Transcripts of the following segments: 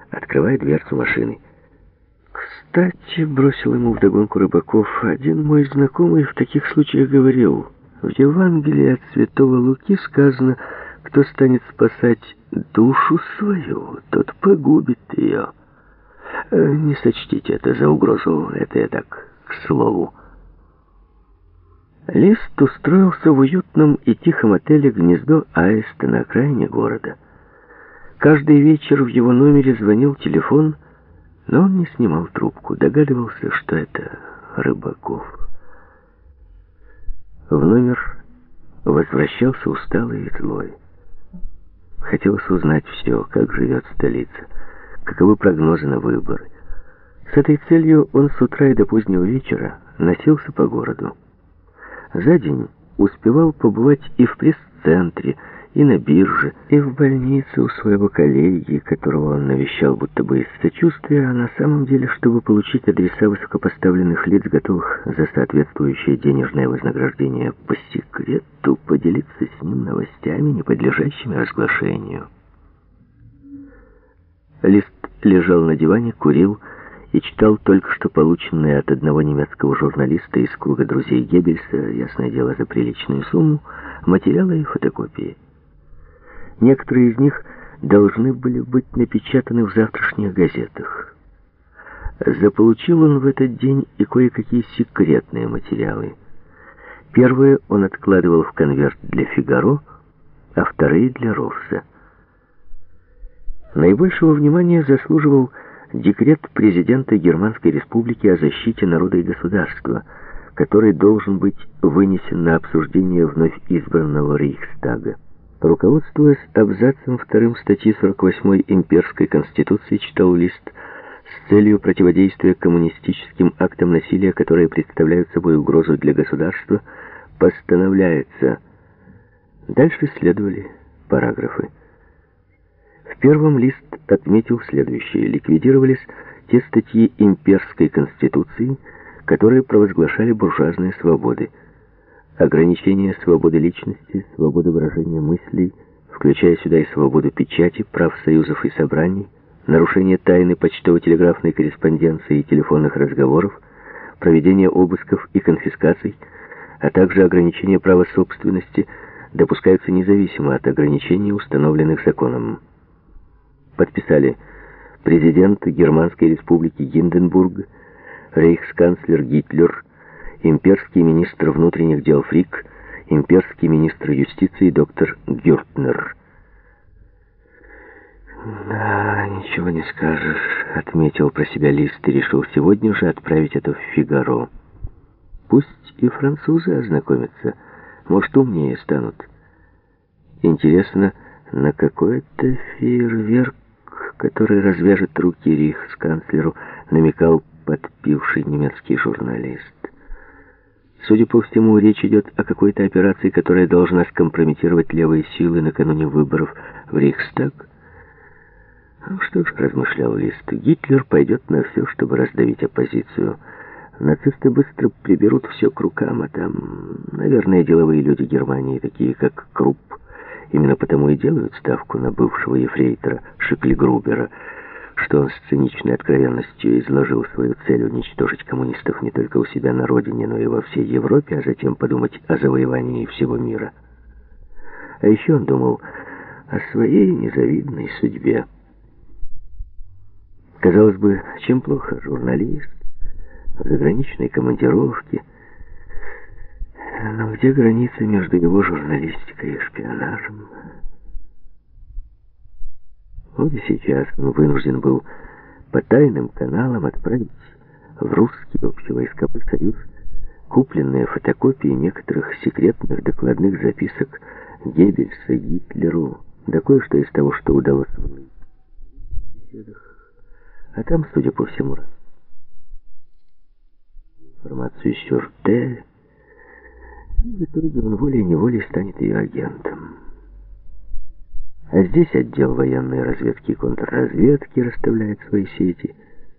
открывая дверцу машины. «Кстати, — бросил ему вдогонку Рыбаков, — один мой знакомый в таких случаях говорил: в Евангелии от святого Луки сказано: кто станет спасать душу свою, тот погубит ее. Не сочтите это за угрозу, это я так, к слову». Лист устроился в уютном и тихом отеле «Гнездо Аиста» на окраине города. Каждый вечер в его номере звонил телефон, но он не снимал трубку, догадывался, что это Рыбаков. В номер возвращался усталый и злой. Хотелось узнать все, как живет столица, каковы прогнозы на выборы. С этой целью он с утра и до позднего вечера носился по городу. За день успевал побывать и в пресс-центре, и на бирже, и в больнице у своего коллеги, которого он навещал будто бы из сочувствия, а на самом деле, чтобы получить адреса высокопоставленных лиц, готовых за соответствующее денежное вознаграждение по секрету поделиться с ним новостями, не подлежащими разглашению. Лист лежал на диване, курил и читал только что полученные от одного немецкого журналиста из круга друзей Геббельса, ясное дело, за приличную сумму, материалы и фотокопии. Некоторые из них должны были быть напечатаны в завтрашних газетах. Заполучил он в этот день и кое-какие секретные материалы. Первые он откладывал в конверт для «Фигаро», а вторые для «Ровса». Наибольшего внимания заслуживал декрет президента Германской Республики о защите народа и государства, который должен быть вынесен на обсуждение вновь избранного Рейхстага. Руководствуясь абзацем 2 статьи 48 Имперской Конституции, читал Лист, с целью противодействия коммунистическим актам насилия, которые представляют собой угрозу для государства, постановляется. Дальше следовали параграфы. В первом Лист отметил следующее: ликвидировались те статьи Имперской Конституции, которые провозглашали буржуазные свободы. Ограничение свободы личности, свободы выражения мыслей, включая сюда и свободу печати, прав союзов и собраний, нарушение тайны почтово-телеграфной корреспонденции и телефонных разговоров, проведение обысков и конфискаций, а также ограничение права собственности допускаются независимо от ограничений, установленных законом. Подписали президент Германской Республики Гинденбург, рейхсканцлер Гитлер, имперский министр внутренних дел Фрик, имперский министр юстиции доктор Гюртнер. «Да, ничего не скажешь», — отметил про себя Лист и решил сегодня же отправить это в «Фигаро». Пусть и французы ознакомятся, может, умнее станут. Интересно, на какой-то фейерверк, который развяжет руки рейхсканцлеру, намекал подпивший немецкий журналист. Судя по всему, речь идет о какой-то операции, которая должна скомпрометировать левые силы накануне выборов в Рейхстаг. Ну что ж, размышлял Лист, Гитлер пойдет на все, чтобы раздавить оппозицию. Нацисты быстро приберут все к рукам, а там, наверное, деловые люди Германии, такие как Крупп, именно потому и делают ставку на бывшего ефрейтора Шикльгрубера, что он с циничной откровенностью изложил свою цель уничтожить коммунистов не только у себя на родине, но и во всей Европе, а затем подумать о завоевании всего мира. А еще он думал о своей незавидной судьбе. Казалось бы, чем плохо журналист в заграничной командировке, но где граница между его журналистикой и шпионажем? Вот и сейчас он вынужден был по тайным каналам отправить в русский общевойсковой союз купленные фотокопии некоторых секретных докладных записок Геббельса Гитлеру, да кое-что из того, что удалось в беседах. А там, судя по всему, информацию Сюрте, в итоге он волей-неволей станет ее агентом. А здесь отдел военной разведки и контрразведки расставляет свои сети.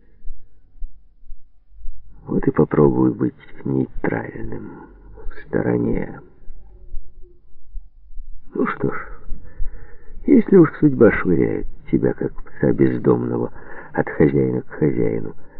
Вот и попробую быть нейтральным, в стороне. Ну что ж, если уж судьба швыряет себя, как пса бездомного, от хозяина к хозяину.